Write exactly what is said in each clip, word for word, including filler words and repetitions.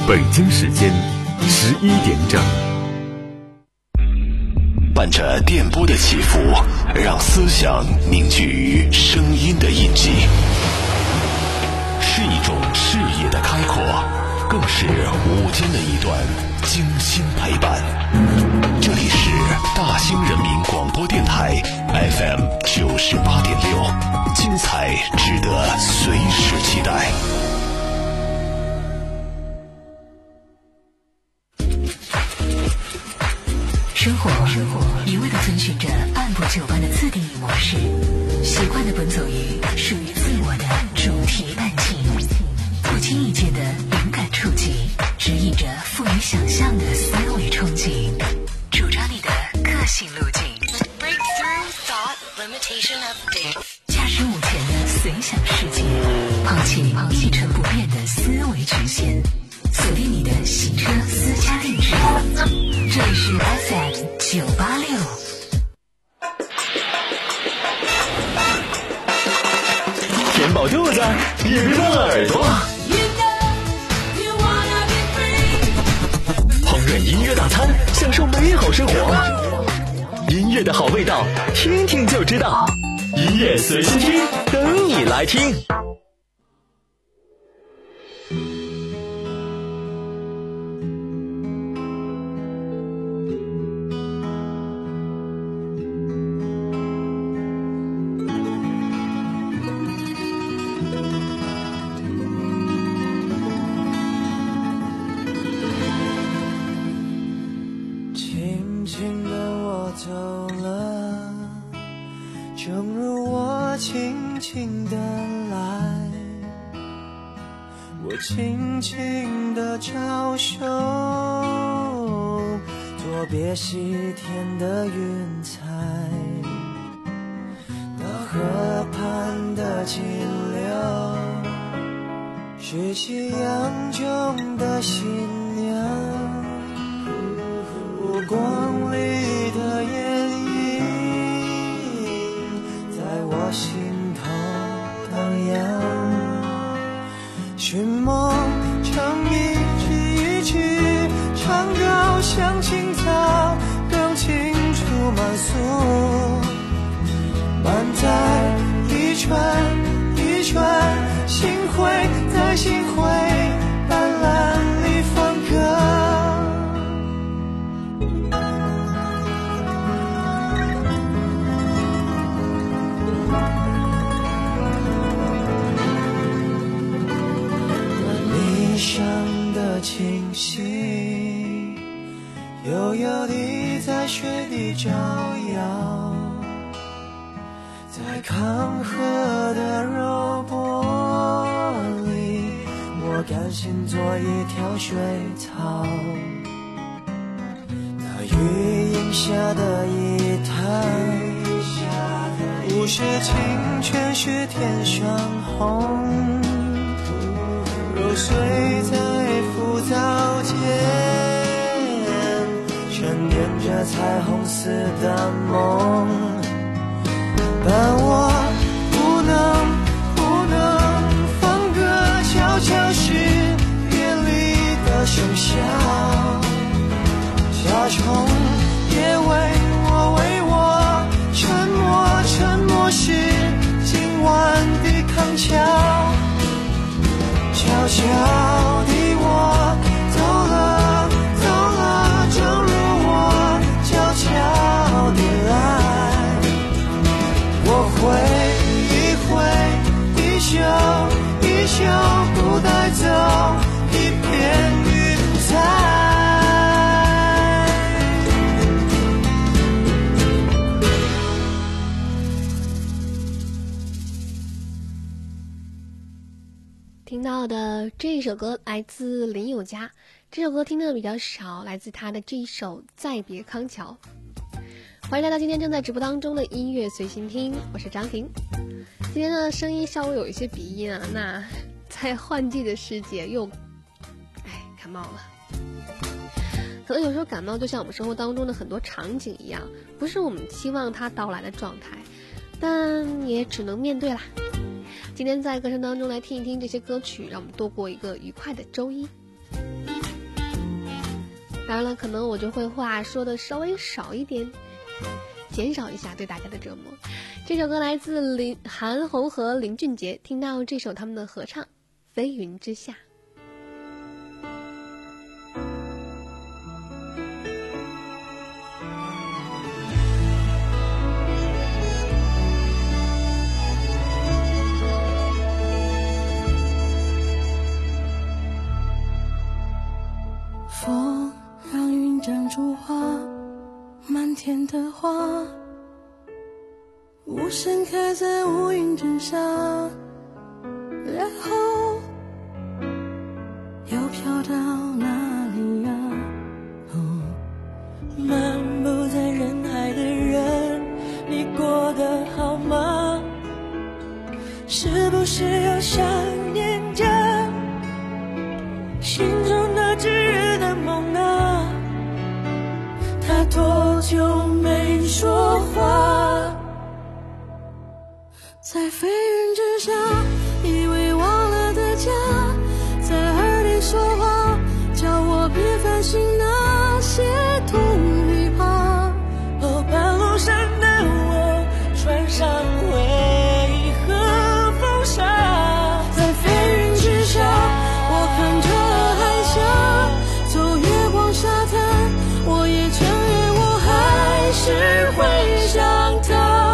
北京时间十一点整。 伴着电波的起伏，让思想凝聚于声音的印记，是一种视野的开阔，更是午间的一段精心陪伴。这里是大兴人民广播电台 F M 九十八点六，精彩值得随时期待。 生活一味地遵循着按部就班的自定义模式，习惯地奔走于属于自我的主题弹琴，不经意间的灵感触及，指引着富于想象的三维憧憬，主张你的个性路径。Breakthrough thought limitation update， 驾驶午前的随想世界，抛弃一成不变的思维局限，锁定你的洗车私家定制。这里是 F M 九八六。 填饱肚子，也别忘了耳朵。烹饪音乐大餐，享受美好生活。音乐的好味道，听听就知道。音乐随心听，等你来听。 轻轻地招手，作别西天的云彩，那河畔的金柳，是夕阳中的新娘，湖光里的艳影，在我心头荡漾。寻梦唱一句一句，唱高像青草，更清楚满诉，满载一串一串心会在心会斑斓里放歌。上的清晰，悠悠地在水底招摇，在康河的柔波里，我甘心做一条水草。那雨荫下的一滩，不是清泉，是天上红。揉碎在浮藻间，沉淀着彩虹似的梦，但我不能不能放歌，悄悄是别离的笙箫，夏虫也为我为我沉默，沉默是今晚的康桥。悄悄地我走了走了，正如我悄悄地来，我挥一挥衣袖衣袖，不带走一片云彩。 听到的这首歌来自林宥嘉，这首歌听的比较少，来自他的这一首《再别康桥》。欢迎来到今天正在直播当中的音乐随心听，我是张婷。今天的声音稍微有一些鼻音啊，那在换季的世界又哎感冒了。可能有时候感冒就像我们生活当中的很多场景一样，不是我们期望它到来的状态，但也只能面对啦。今天在歌声当中来听一听这些歌曲，让我们度过一个愉快的周一。 当然了，可能我就会话说的稍微少一点，减少一下对大家的折磨。这首歌来自林韩红和林俊杰，听到这首他们的合唱《飞云之下》。 风让云长出花，满天的花无声开在乌云之下，然后又飘到哪里呀、哦、漫步在人海的人，你过得好吗？是不是又想念着心中那炙热的梦啊？他多久没说话？在飞云之下，以为忘了的家，在耳里说话，叫我别烦心那些痛与怕。哦，半路上的我穿上回和风沙，在飞云之下，我看着海峡，走月光沙滩，我也承认我还是会想他。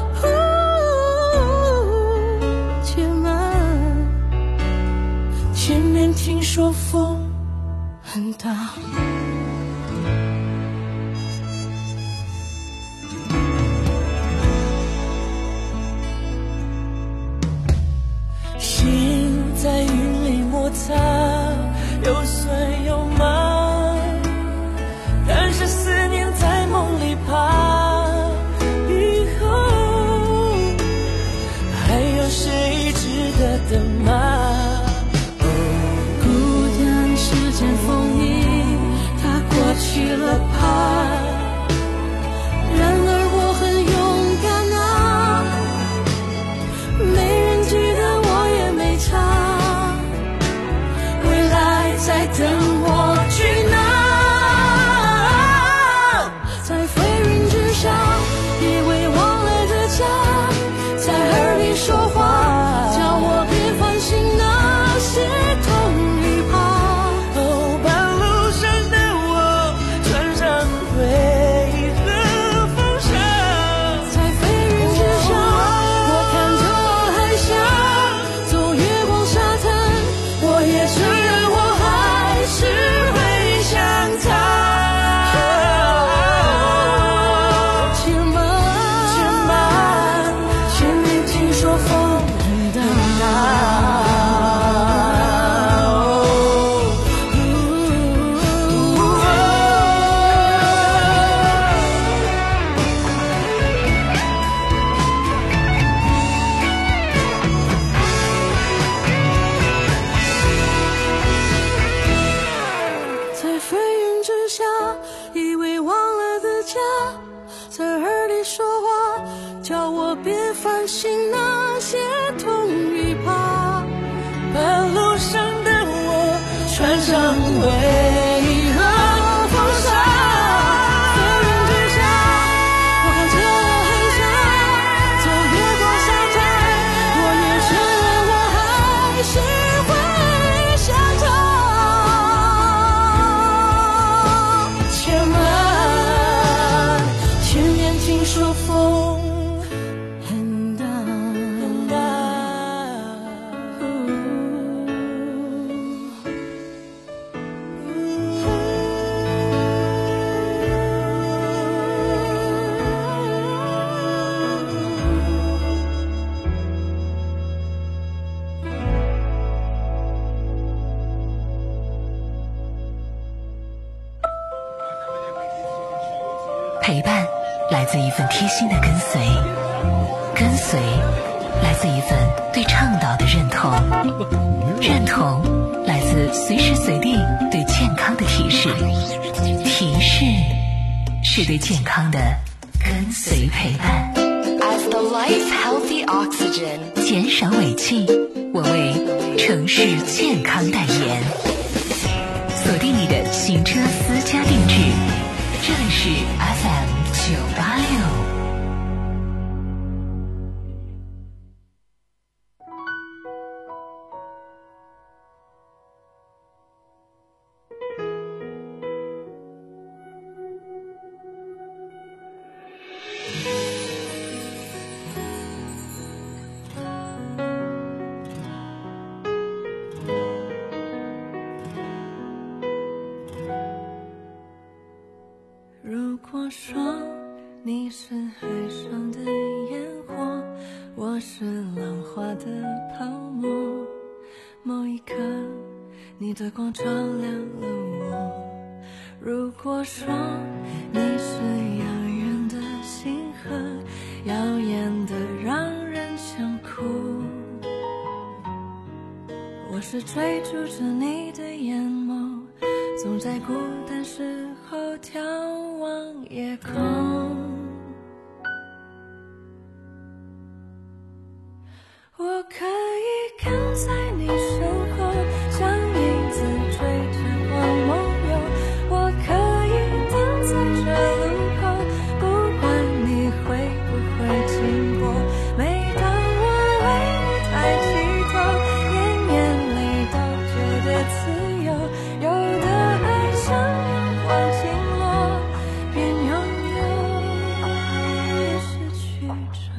前面听说风很大，心在云里摩擦，有酸有麻，但是思念在梦里爬，以后还有谁值得等吗？风衣它过去了怕，然而我很勇敢啊，没人记得我也没差，未来在等我去拿。在飞云之下，以为忘了的家，在耳边说话，叫我别烦心那些痛与怕。穿上为何风沙，飞云之下，我看着海峡，走月光沙滩，我也承认我还是会想他。千万前面听说风很大很大， 陪伴来自一份贴心的跟随，跟随来自一份对倡导的认同，认同来自随时随地对健康的提示，提示是对健康的跟随陪伴。 As the life healthy oxygen， 减少尾气，我为城市健康代言。锁定你的行车私家果说你是海上的烟火，我是浪花的泡沫，某一刻你的光照亮了我。如果说你是遥远的星河，耀眼的让人想哭，我是追逐着你的眼眸，总在孤单时候眺望夜空。我可以跟在你身后，像影子追着光梦游，我可以等在这路口，不管你会不会经过。每当我为你抬起头，连眼泪都觉得自由，有的爱像阳光倾落，边拥有边失去着。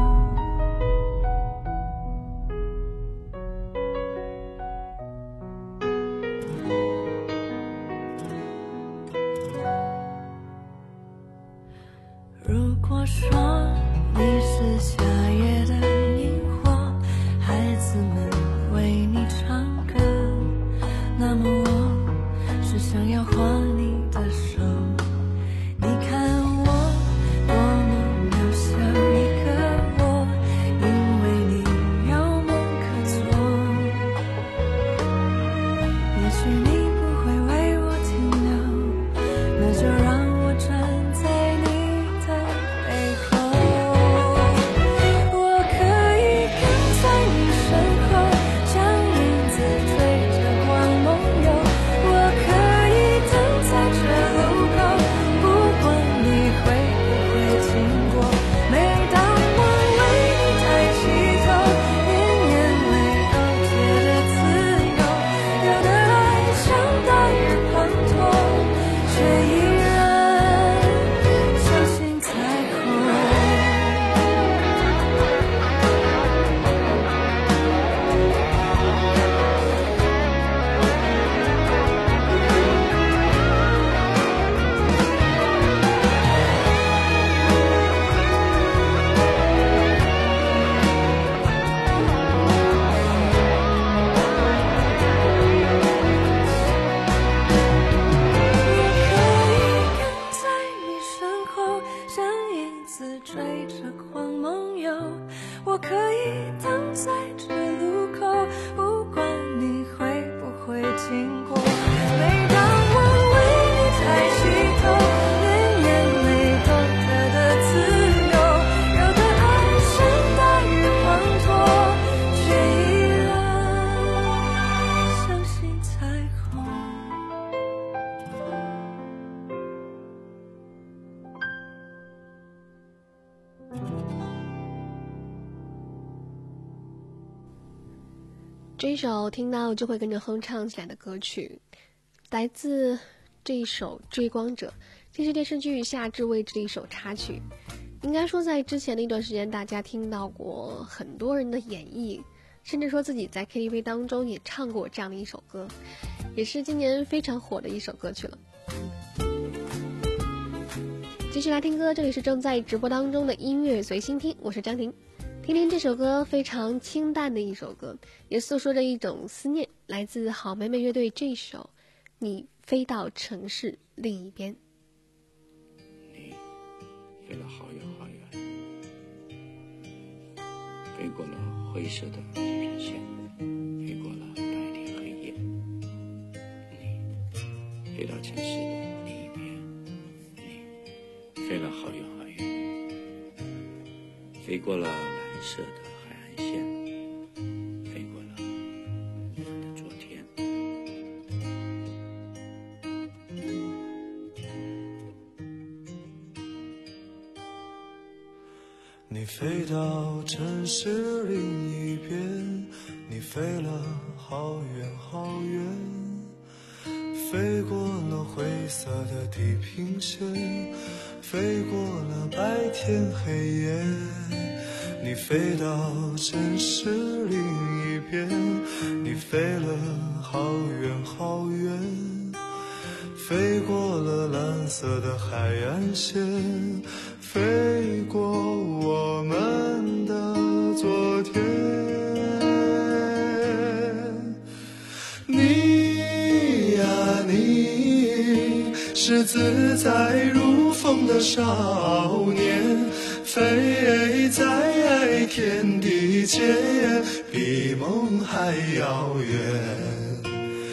如果说你是夏夜的萤火，孩子们为你唱歌，那么我是想要握你的手。你看我多么渺小一个我，因为你有梦可做。也许你不会为我停留，那就让我站在你背后。我可以跟在你身后，像影子追着光梦游，我可以等在这路口，不管你会不会经过。每当我为你抬起头，连眼泪都觉得自由，有的爱像大雨滂沱，却依然相信彩虹。我可以等在这路口，不管你会不会经过。每当我为你抬起头，连眼泪都觉得自由，有的爱像大雨滂沱，却依然相信彩虹。 这一首听到就会跟着哼唱起来的歌曲，来自这一首《追光者》，这是电视剧《夏至未至》的一首插曲。应该说在之前的一段时间，大家听到过很多人的演绎，甚至说自己在 K T V 当中也唱过这样的一首歌，也是今年非常火的一首歌曲了。继续来听歌，这里是正在直播当中的音乐随心听，我是张婷。听听这首歌，非常清淡的一首歌，也诉说着一种思念，来自好妹妹乐队这首《你飞到城市另一边》。 你飞了好远好远，飞过了灰色的地平线，飞过了白天黑夜，你飞到城市的另一边，你飞了好远好远，飞过了蓝色的海岸线，飞过了我的昨天。 你飞到城市另一边，你飞了好远好远，飞过了灰色的地平线，飞过了白天黑夜。你飞到城市另一边，你飞了好远好远， 飞过了蓝色的海岸线，飞过我们的昨天。你呀你，是自在如风的少年，飞在天地间，比梦还遥远。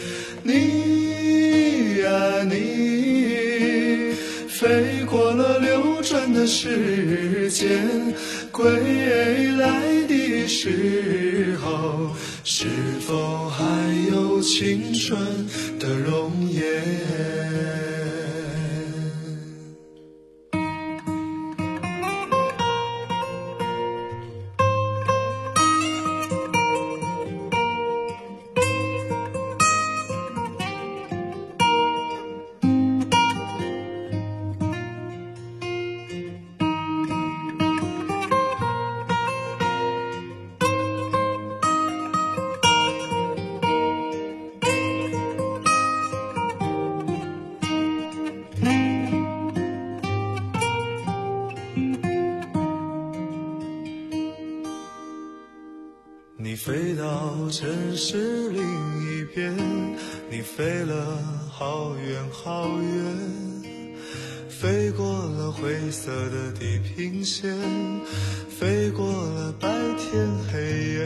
你呀你，飞过了流转的时间，归来的时候，是否还有青春的容颜？你飞到城市另一边，你飞了好远好远，飞过了灰色的地平线，飞过了白天黑夜。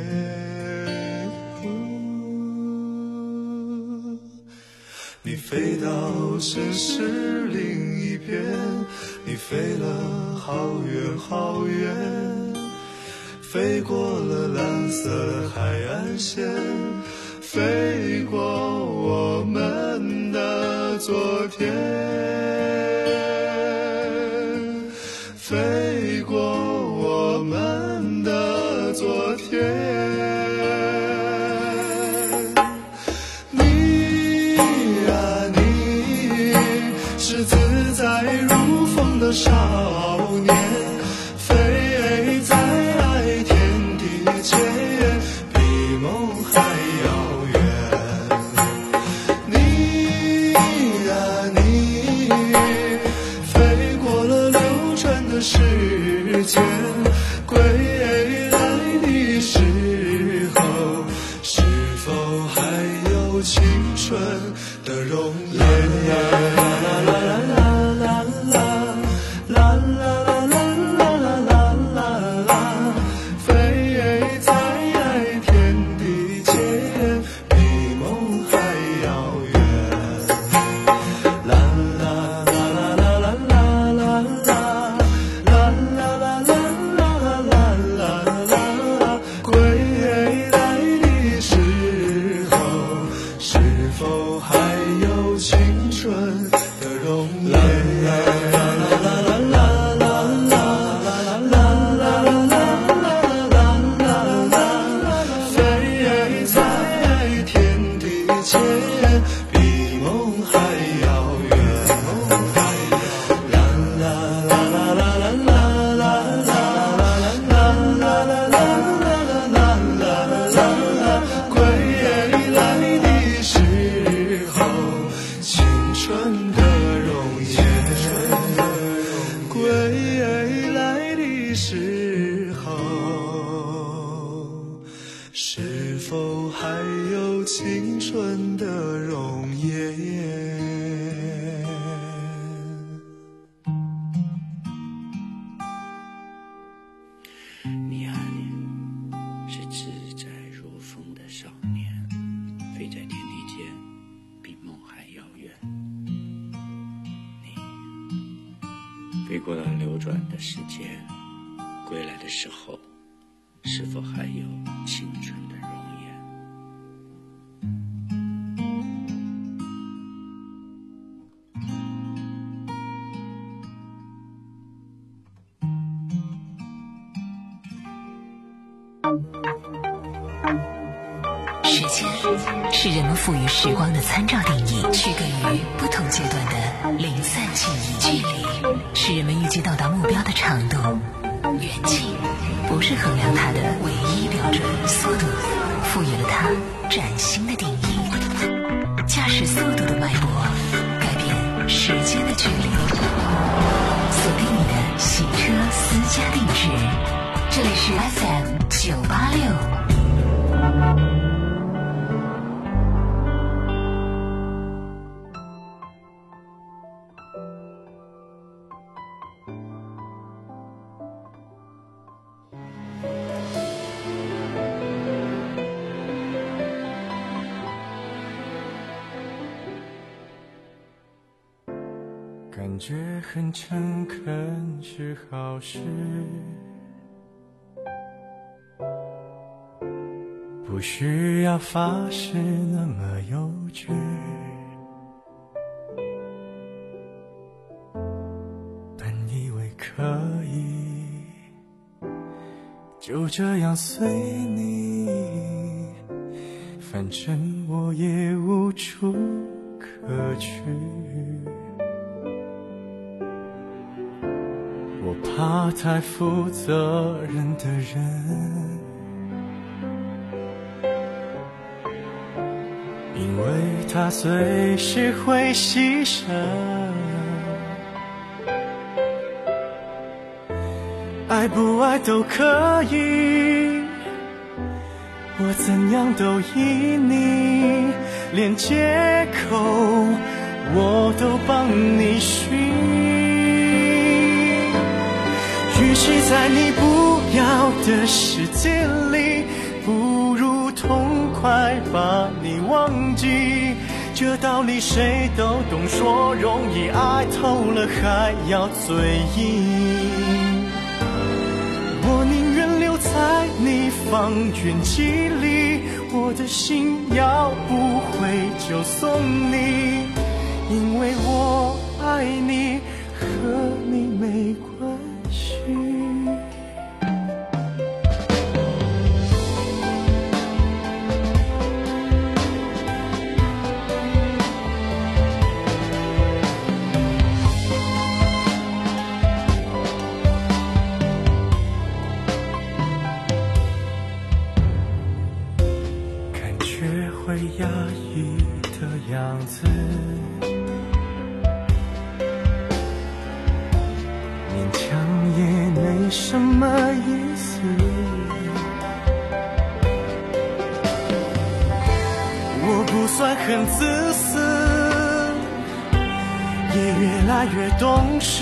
你飞到城市另一边，你飞了好远好远，飞过了蓝色海岸线，飞过我们的昨天，飞过我们的昨天。你呀你，是自在如风的少年，飞在比梦还遥远。你呀你，飞过了流转的时间，归来的时候，是否还有青春的容颜？是否还有青春的容颜？ 你啊你，是自在如风的少年，飞在天地间，比梦还遥远。你飞过了流转的时间，归来的时候，是否还有青春的容颜？ 时间是人们赋予时光的参照定义，区隔于不同阶段的零散记忆。距离是人们预计到达目标的长度，远近不是衡量它的唯一标准，速度赋予了它崭新的定义。驾驶速度的脉搏，改变是 F M 九八六。 感觉很诚恳是好事，不需要发誓那么幼稚，本以为可以就这样随你，反正我也无处可去，我怕太负责任的人，因为他随时会牺牲，爱不爱都可以，我怎样都依你，连借口我都帮你寻。与其在你不要的世界里，不如痛快把你忘记，这道理谁都懂，说容易，爱透了还要嘴硬。我宁愿留在你方圆几里，我的心要不回就送你，因为我爱你，和你没关系。感觉会压抑的样子，勉强也没什么意思，我不算很自私，也越来越懂事，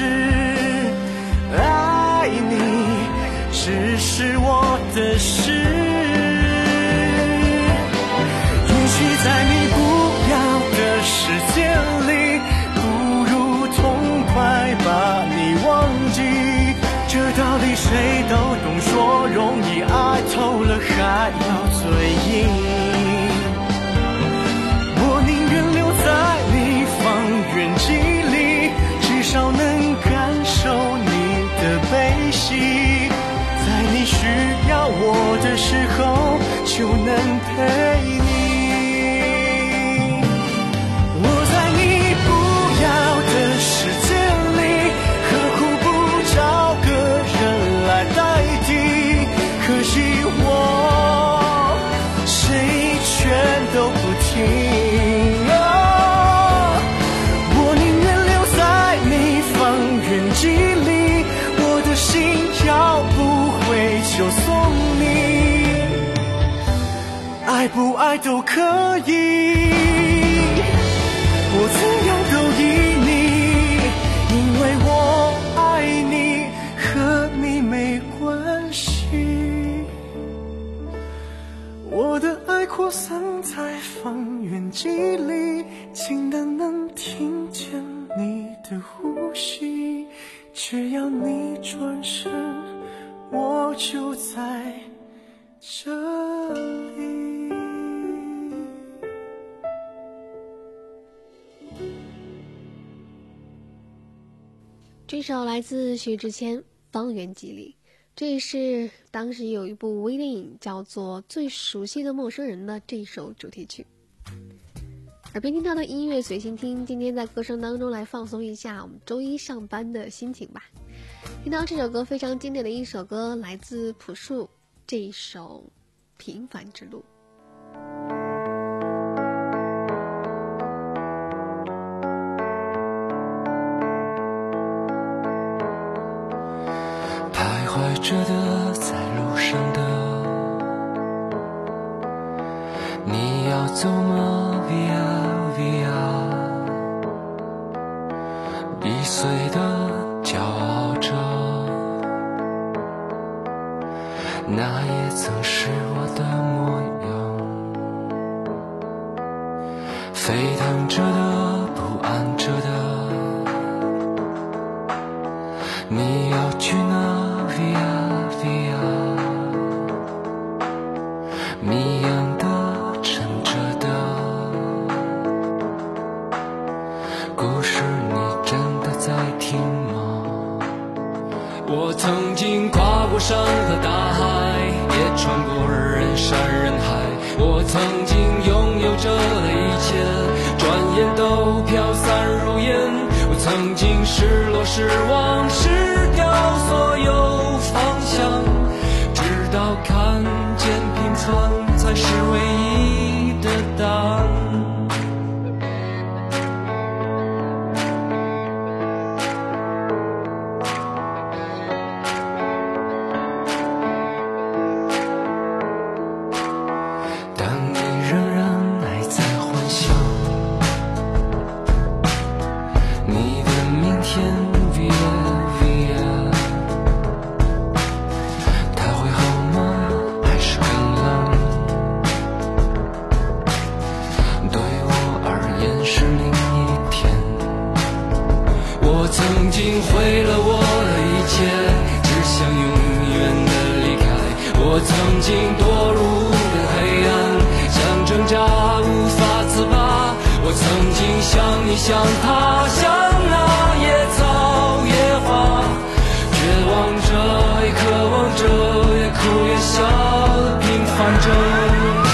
爱你只是我的事，也许在你不要的世界里，不如痛快把你忘记，这道理谁都懂，说容易，爱透了还要嘴硬。我宁愿留在你方圆几里，至少能感受你的悲喜，在你需要我的时候就能陪你。我在你不要的世界里，何苦不找个人来代替？可惜我谁劝都不听啊！我宁愿留在你方圆几里，我的心要不回就送你，爱不爱都可以，我怎样都依你，因为我爱你，和你没关系。我的爱扩散在方圆几里，近的能听见你的呼吸，只要你转身，我就在这里。 这首来自薛之谦《方圆几里》，这也是当时有一部微电影叫做《最熟悉的陌生人》的这首主题曲。耳边听到的音乐随心听，今天在歌声当中来放松一下我们周一上班的心情吧。听到这首歌非常经典的一首歌，来自朴树这一首《平凡之路》。 徘徊着的在路上的。你要走吗 Via Via， 易碎的骄傲着，那也曾是我的模样，沸腾着的，不安着的。你要去哪 Via Via， 谜样的沉着的故事，你真的在听吗？我曾经跨过山和大海，也穿过人山人海，我曾经拥有着的一切，转眼都飘散如烟。我曾经失落失望失掉所有方向，直到看见平凡才是唯一的答案。但你仍然还在幻想你的明天 Via Via， 它会好吗？还是更冷？对我而言是另一天。我曾经毁了我的一切，只想永远的离开。我曾经堕入的黑暗，像挣扎无法自拔。我曾经像你像他，像那野草野花，绝望着也渴望着，也哭也笑地平凡着。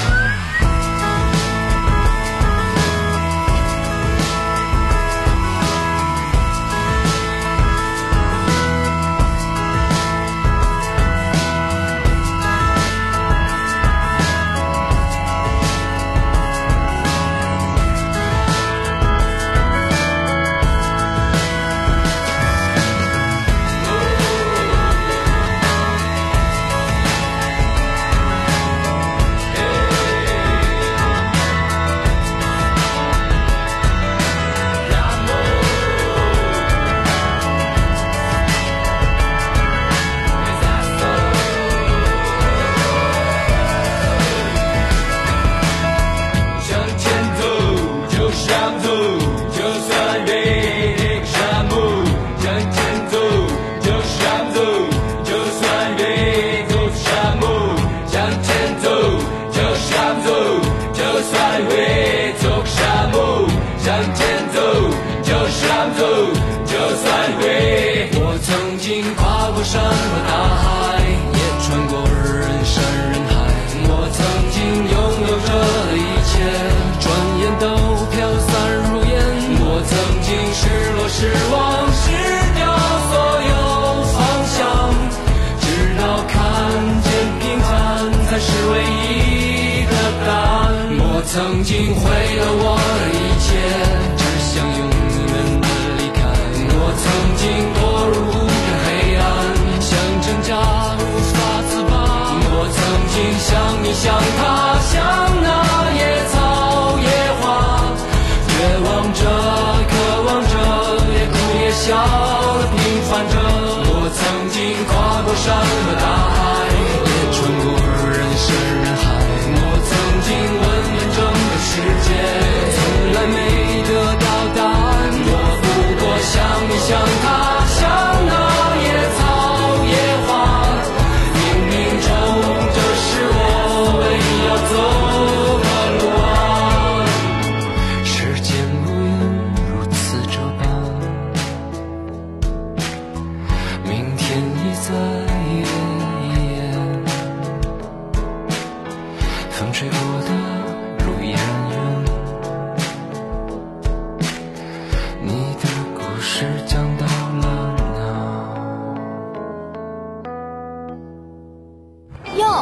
我曾经跨过山和大海，也穿过人山人海。我曾经拥有着的一切，转眼都飘散如烟。我曾经失落失望失掉所有方向，直到看见平凡才是唯一的答案。我曾经毁了我的一切，只想永远的离开。我曾经堕入的黑暗，像挣扎无法自拔。我曾经像你像他，像那野草野花，绝望着渴望着，也哭也笑地平凡着。我曾经跨过山和大海，也穿过人山人海。我曾经问遍整个世界，从来没得到答案。我不过像你像他，像那野草野花，冥冥中这是我唯一要走的路啊。时间不愿如此这般，明天已在眼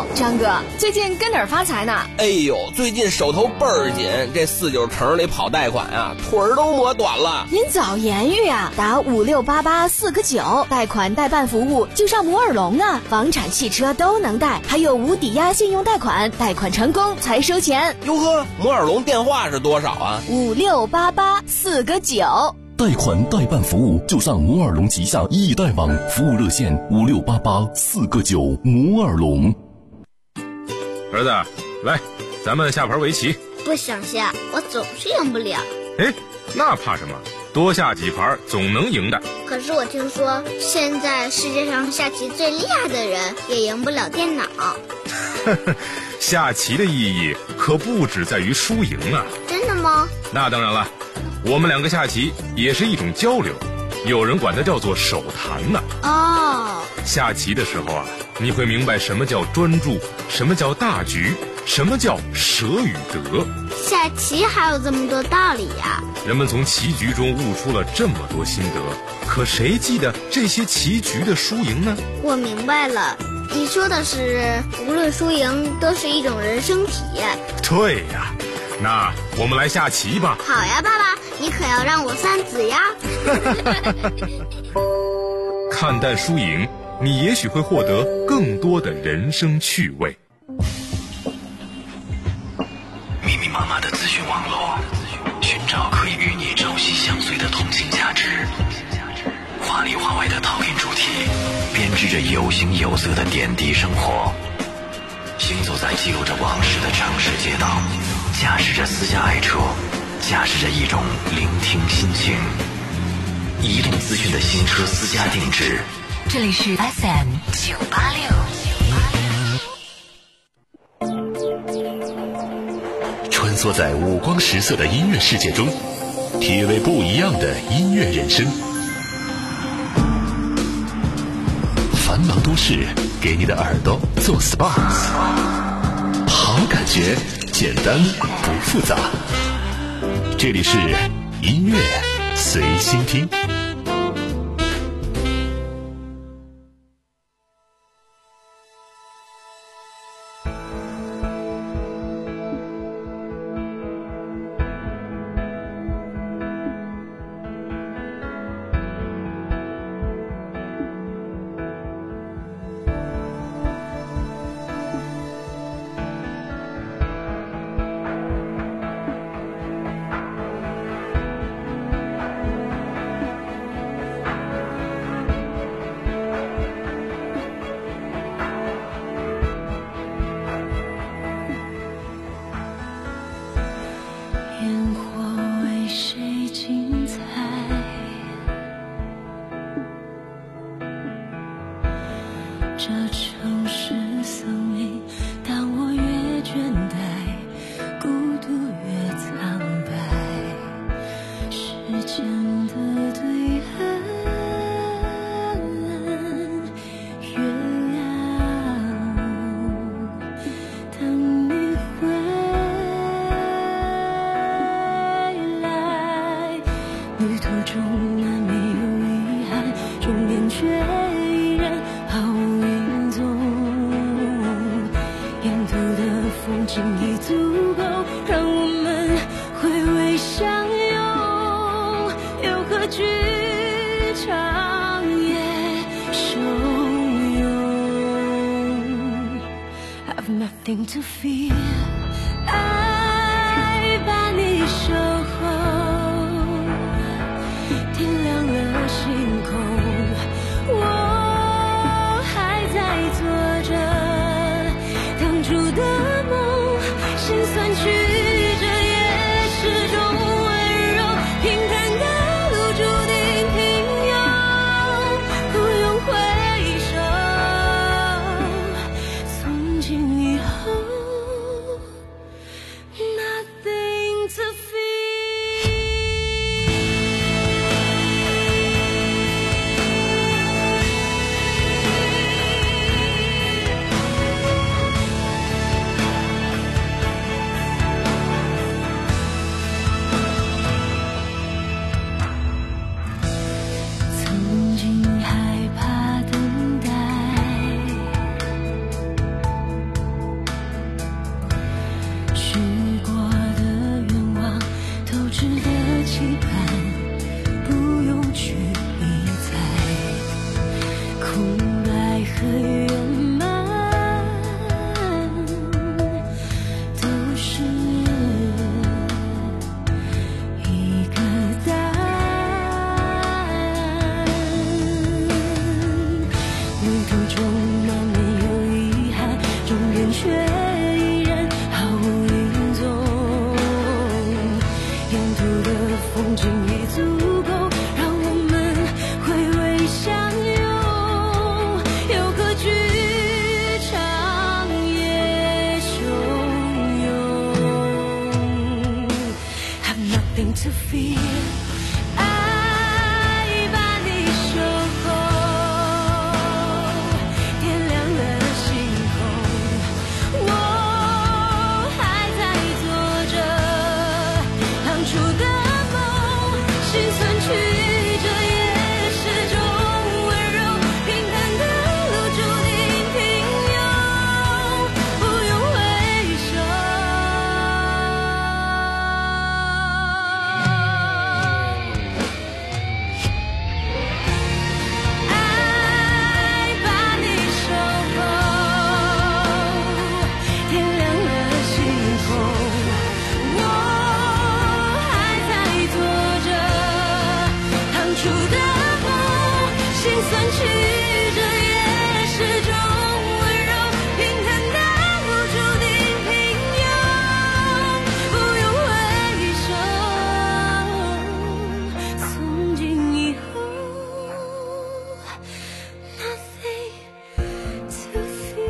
张哥，最近跟哪儿发财呢？ 哎呦，最近手头倍儿紧，这四九城里跑贷款啊，腿儿都磨短了。 您早言语啊，打五六八八四个九，贷款代办服务就上摩尔龙啊，房产、汽车都能贷，还有无抵押信用贷款，贷款成功才收钱。 哟呵，摩尔龙电话是多少啊？ 五六八八四个九。 贷款代办服务就上摩尔龙旗下易贷网，服务热线五六八八四个九。摩尔龙。 儿子，来，咱们下盘围棋。 不想下，我总是赢不了。 哎，那怕什么？多下几盘总能赢的。 可是我听说，现在世界上下棋最厉害的人也赢不了电脑。 下棋的意义可不只在于输赢啊。 真的吗？ 那当然了，我们两个下棋也是一种交流，有人管它叫做手谈呢。 哦， 下棋的时候啊，你会明白什么叫专注，什么叫大局，什么叫舍与得。 下棋还有这么多道理呀！ 人们从棋局中悟出了这么多心得，可谁记得这些棋局的输赢呢？ 我明白了，你说的是无论输赢都是一种人生体验。 对呀，那我们来下棋吧。 好呀，爸爸，你可要让我三子呀。 看淡输赢，你也许会获得更多的人生趣味。 密密麻麻的资讯网络，寻找可以与你朝夕相随的同情价值，华里华外的讨厌主题，编织着有形有色的点滴生活，行走在记录着往事的城市街道，驾驶着私家爱车，驾驶着一种聆听心情。移动资讯的新车私家定制， 这里是 F M 九八六。 穿梭在五光十色的音乐世界中，体味不一样的音乐人生。繁忙都市给你的耳朵做 S P A， 好感觉，简单不复杂。这里是音乐随心听。 Nothing to fear， 爱把你守候，天亮了星空，我还在做着当初的梦，心酸曲折也是种温柔，平坦的路注定平庸，不用回首，从今以后 Nothing to fear。 期盼，不用去理睬空白和圆满，都是一个答案。旅途中难免有遗憾，终点却依然毫无影踪。沿途的风景已足够让我们回味相拥，又何惧长夜汹涌。Have nothing to fear， 爱把你守候，天亮了星空，我还在做着当初的梦，心存曲折也是种温柔，平坦的路注定平庸，不用回首。爱把你守候，天亮了星空，我还在做着当初的梦，心酸曲折也是种温柔，平坦的路注定平庸，不用回首。从今以后 nothing to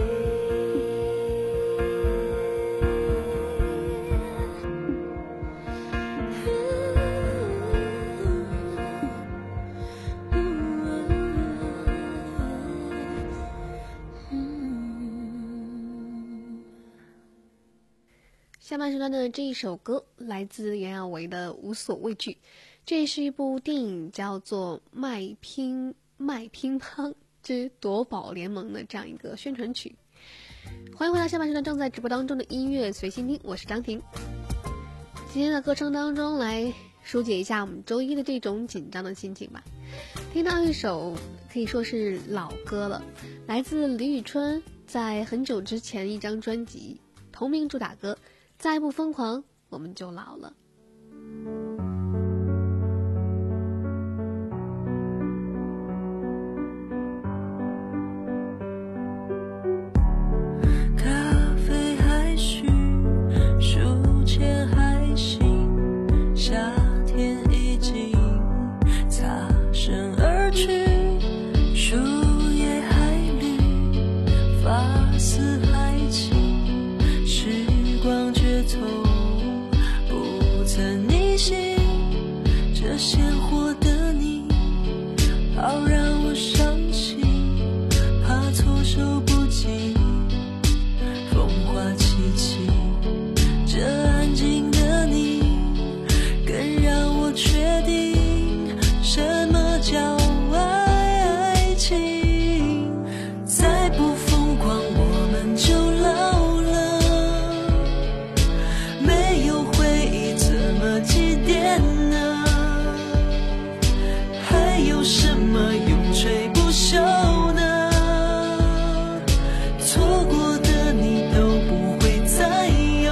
fear。 下半时段的这一首歌来自袁娅维的《无所畏惧》，这是一部电影叫做《卖乒卖乒乓之夺宝联盟》的这样一个宣传曲。欢迎回到下半时段正在直播当中的音乐随心听，我是张婷。今天的歌声当中来疏解一下我们周一的这种紧张的心情吧。听到一首可以说是老歌了，来自李宇春在很久之前一张专辑同名主打歌，再不疯狂我们就老了。 咖啡还需，书签还行，夏天已经擦身而去，树叶还绿，发丝还轻，时光却从不曾逆行，这鲜活的你好让我伤心，怕措手不及，风花凄凄，这安静的你更让我确定什么叫爱情，再不疯狂我们就老了，没有回忆怎么祭奠呢？还有什么永垂不朽呢？错过的你都不会再有。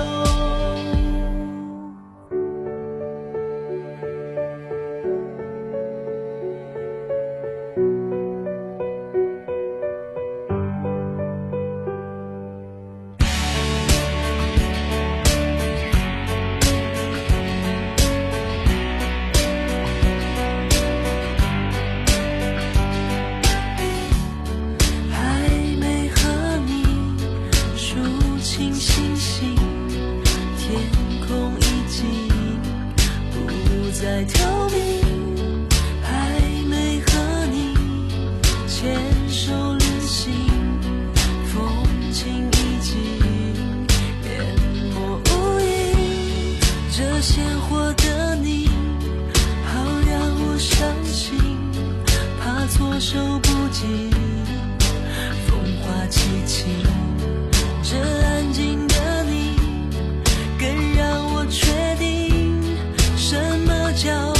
还没和你数清星星，天空已经不再透明，还没和你牵手旅行，风景已经淹没无影，这鲜活的你好让我伤心，怕措手不及，风花凄凄，这安静的你更让我确定什么叫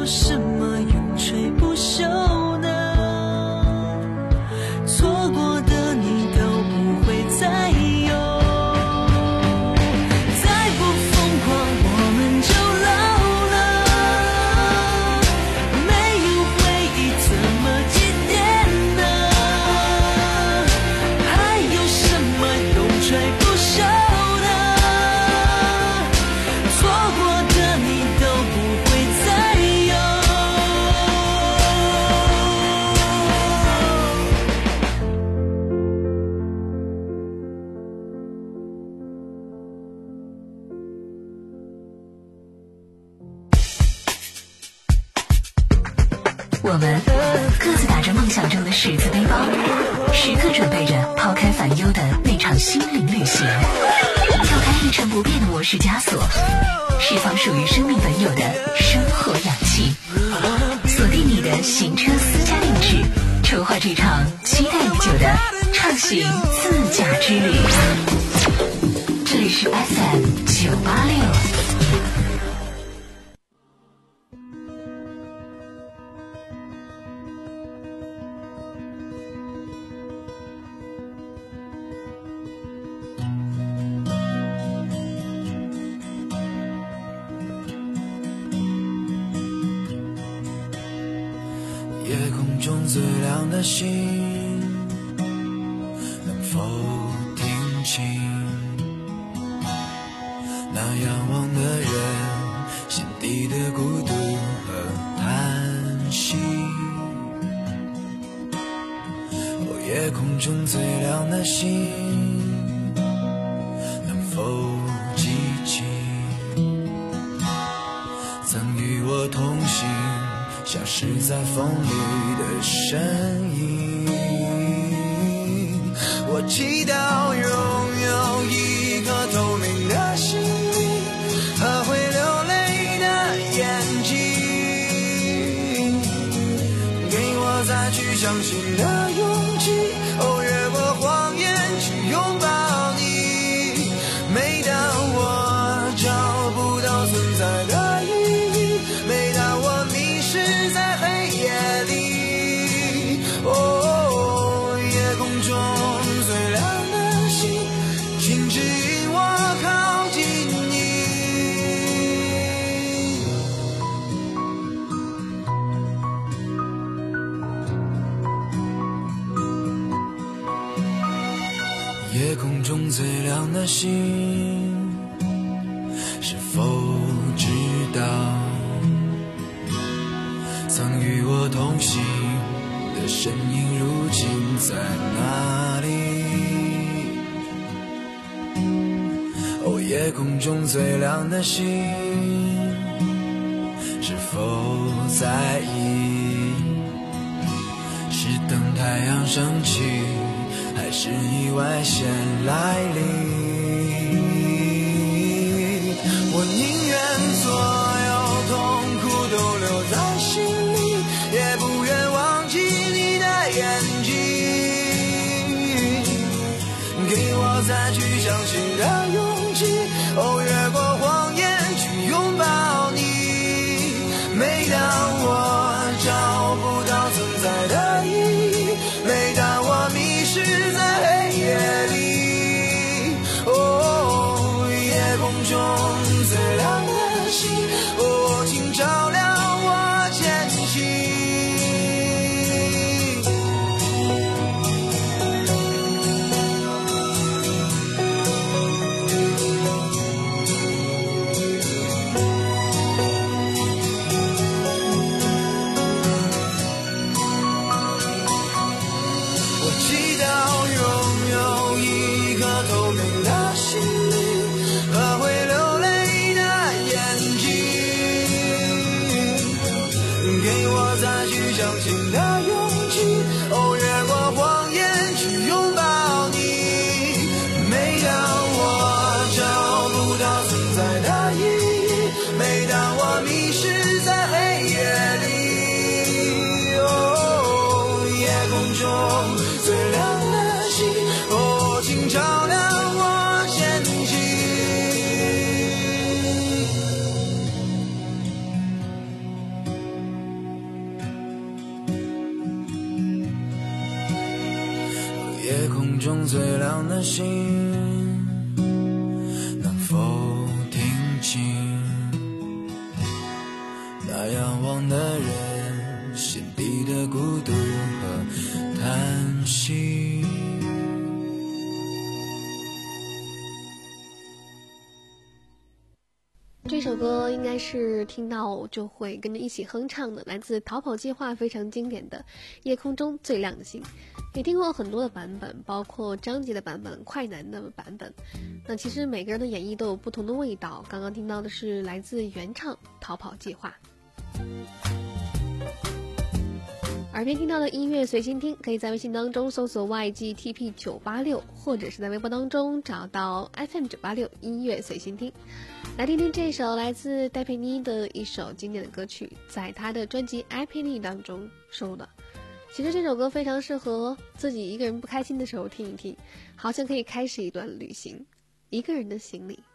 什么永垂不朽呢？错过的你都不会再有，再不疯狂我们就老了，没有回忆怎么祭奠呢？还有什么永垂不朽的？错过的你都不会再有。 我们各自打着梦想中的十字背包，时刻准备着抛开烦忧的那场心灵旅行，跳开一成不变的模式枷锁，释放属于生命本有的生活氧气，锁定你的行车私家定制，筹划这场期待已久的畅行自驾之旅。这里是 F M 九八六。 夜空中最亮的星，能否听清那仰望的人心底的孤独和叹息？哦，夜空中最亮的星，能否记起曾与我同行消失在风里的身影？我祈祷拥有一颗透明的心灵和会流泪的眼睛，给我再去相信的勇气，哦，越过谎言去拥抱你。每当我找不到存在的意义，每当我迷失在黑夜里，哦，夜空中最亮的星，请指引我靠近你。夜空中最亮的星，是否知道曾与我同行的身影如今在哪里？哦，夜空中最亮的星，是否在意是等太阳升起，还是意外先来临？我宁愿所有痛苦都留在心里，也不愿忘记你的眼睛，给我再去相信的勇气，哦，越过谎言去拥抱你。每当我找不到存在的意义，每当我迷失在黑夜里，哦，夜空中最亮的星，哦，请照亮我前行。我祈祷拥有一颗透明的心灵和会流泪的眼睛，给我再去相信的勇气，哦，越过谎言去拥抱你。每当我找不到存在的意义，每当我迷失在黑夜里，哦，夜空中最亮的星，哦，请照亮我前行。 空中最亮的星，能否听清那仰望的人心底的孤独和叹息？ 这首歌应该是听到就会跟着一起哼唱的，来自逃跑计划非常经典的《夜空中最亮的星》，也听过很多的版本，包括张杰的版本、快男的版本。那其实每个人的演绎都有不同的味道。刚刚听到的是来自原唱《逃跑计划》。耳边听到的音乐随心听，可以在微信当中搜索 Y G T P 九八六，或者是在微博当中找到 F M 九八六音乐随心听。来听听这首来自戴佩妮的一首经典的歌曲，在她的专辑《I P N》当中收的。其实这首歌非常适合自己一个人不开心的时候听一听，好像可以开始一段旅行，一个人的行李。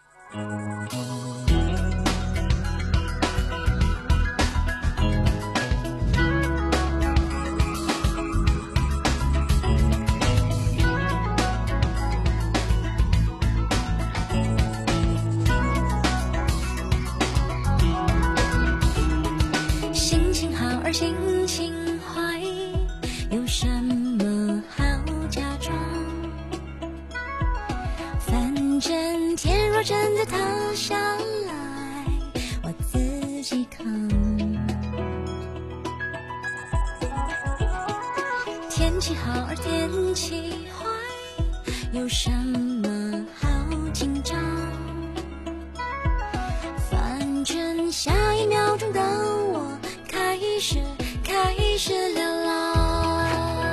而心情坏，有什么好假装？反正天若真的塌下来，我自己扛。天气好而天气坏，有什么好紧张？反正下一秒钟的我开始开始流浪，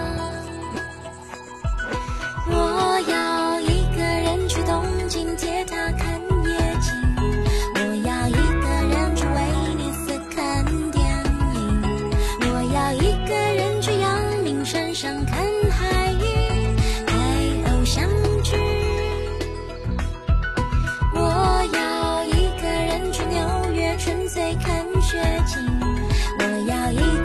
我要一个人去东京铁塔看夜景，我要一个人去威尼斯看电影，我要一个人去阳明山上看海域拍偶像剧，我要一个人去纽约纯粹看雪景，我要一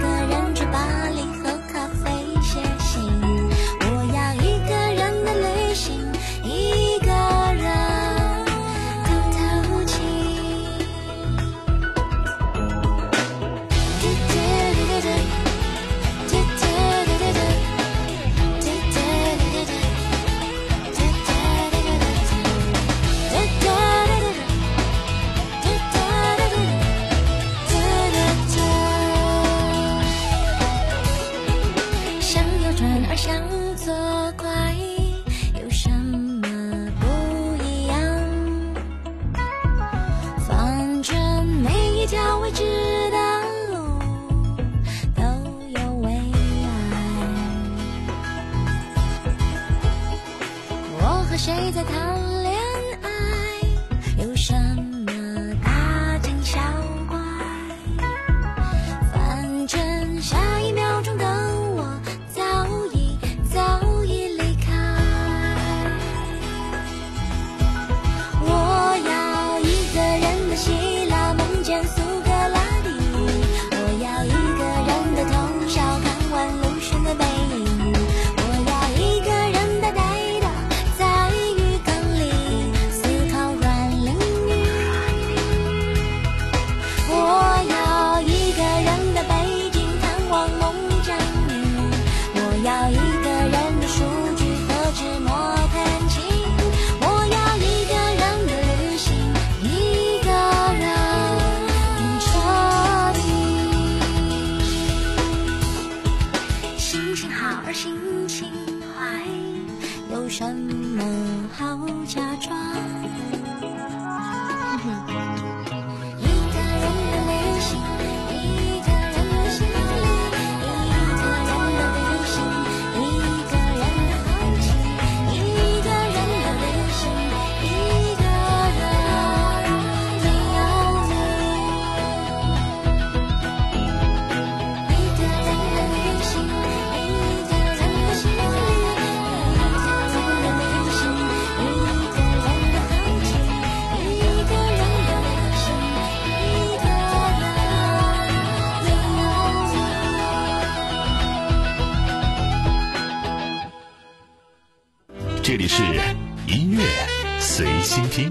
心听。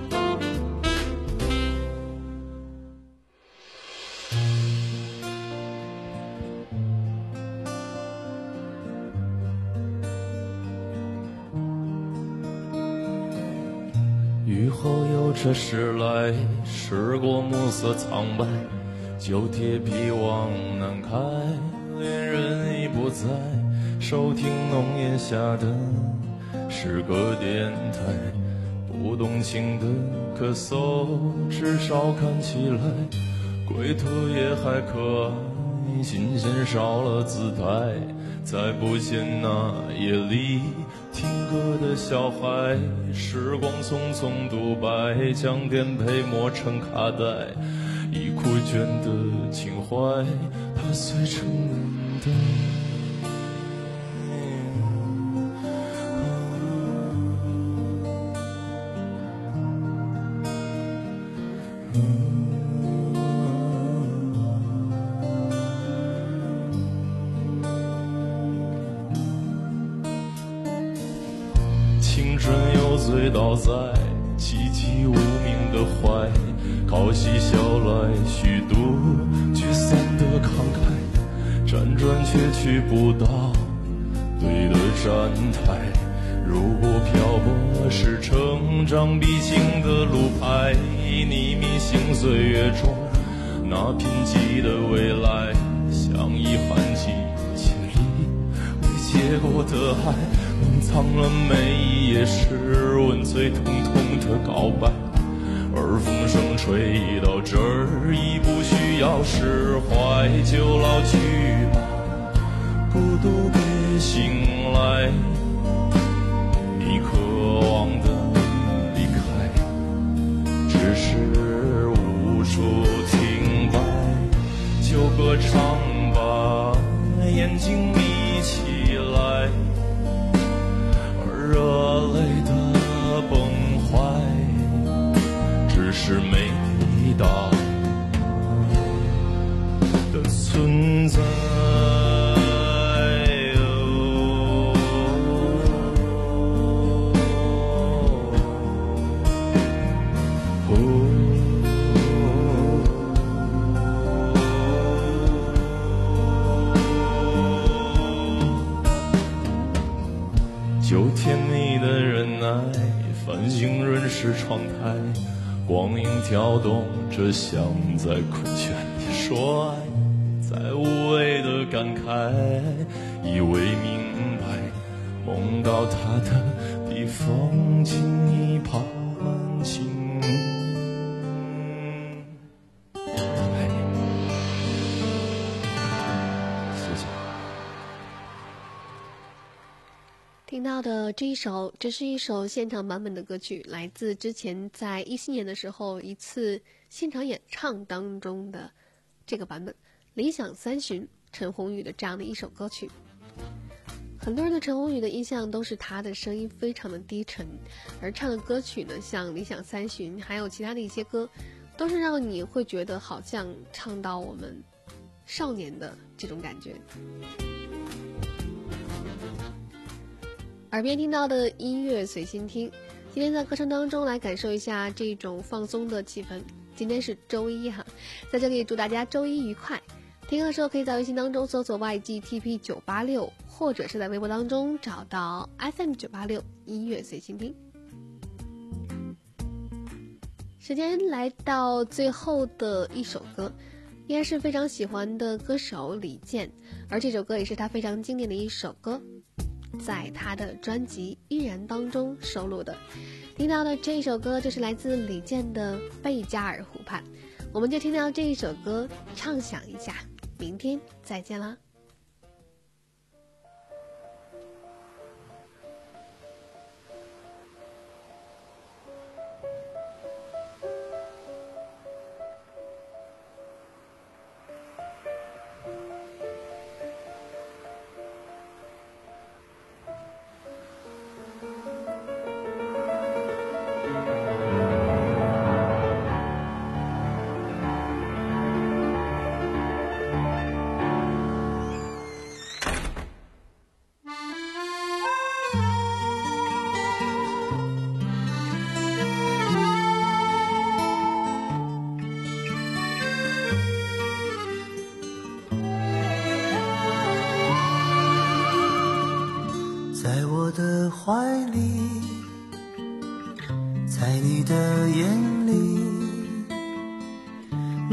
雨后有车驶来，驶过暮色苍白，旧铁皮往南开，恋人已不在，收听浓烟下的诗歌电台，不动情的咳嗽，至少看起来龟头也还可爱，新鲜少了姿态，再不见那夜里听歌的小孩，时光匆匆独白，将颠沛磨成卡带，已枯倦的情怀踏碎成人的青春又醉倒在寂寂无名的怀，靠嬉笑来虚度聚散的慷慨，辗转却去不到对的站台。如果漂泊是成长必经的路牌，你迷信岁月中那贫瘠的未来，像一hand几千里未结果的爱，隐藏了每一页诗文最疼痛的告白，而风声吹到这儿已不需要释怀，就老去吧，孤独别醒来，你渴望的离开只是无处停摆，就歌唱吧，眼睛眯起来，热泪的崩坏只是没抵达的存在。就甜蜜的忍耐，繁星润湿窗台，光影跳动着像在困倦里说爱，在无谓的感慨，以为明白，梦到他的地方轻易抛弃。 听到的这一首，这是一首现场版本的歌曲，来自之前在一七年的时候一次现场演唱当中的这个版本，理想三旬陈鸿宇的这样的一首歌曲。很多人对陈鸿宇的印象都是他的声音非常的低沉，而唱的歌曲呢，像理想三旬还有其他的一些歌，都是让你会觉得好像唱到我们少年的这种感觉。耳边听到的音乐随心听，今天在歌声当中来感受一下这种放松的气氛。今天是周一哈，在这里祝大家周一愉快。听歌的时候可以在微信当中搜索 Y G T P 九八六，或者是在微博当中找到 F M 九八六音乐随心听。时间来到最后的一首歌，依然是非常喜欢的歌手李健，而这首歌也是他非常经典的一首歌，在他的专辑《依然》当中收录的。听到的这一首歌就是来自李健的《贝加尔湖畔》，我们就听到这一首歌，畅想一下，明天再见啦。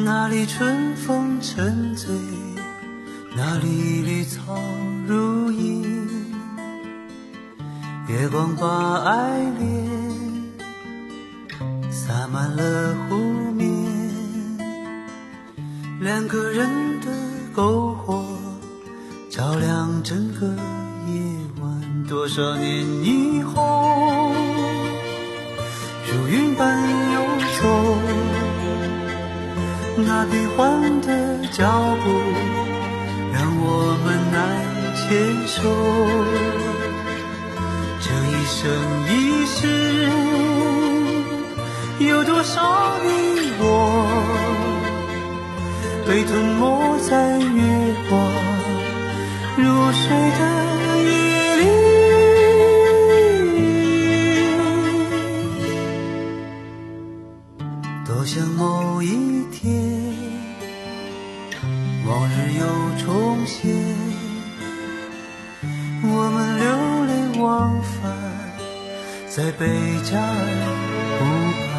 那里春风沉醉，那里绿草如茵，月光把爱恋洒满了湖面，两个人的篝火照亮整个夜晚。多少年以后，如云般游走，那变幻的脚步让我们难牵手。这一生一世，有多少你我被吞没在月光入睡的夜里。多想某一天，往日又重现，我们流连忘返在贝加尔湖畔。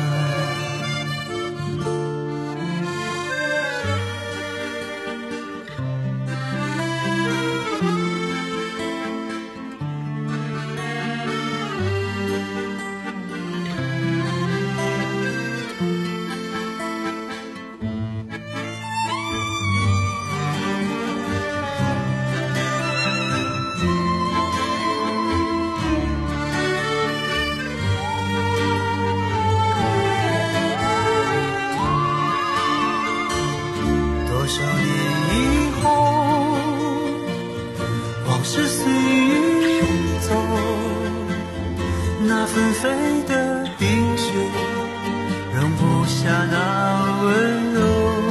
纷飞的冰雪容不下那温柔，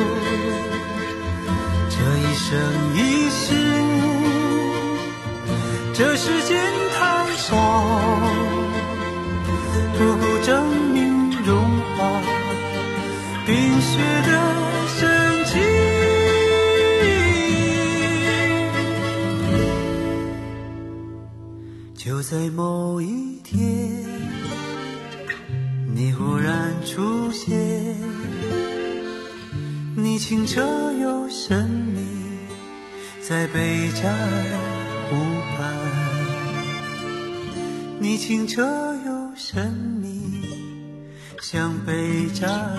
这一生一世，这世间太少，不够证明融化冰雪的神奇。就在某一天，你忽然出现，你清澈又神秘，在贝加尔湖畔。你清澈又神秘，像贝加尔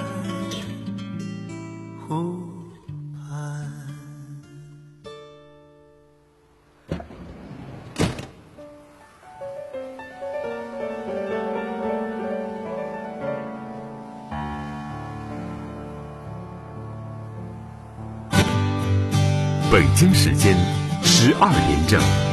湖畔。 北京时间十二点整。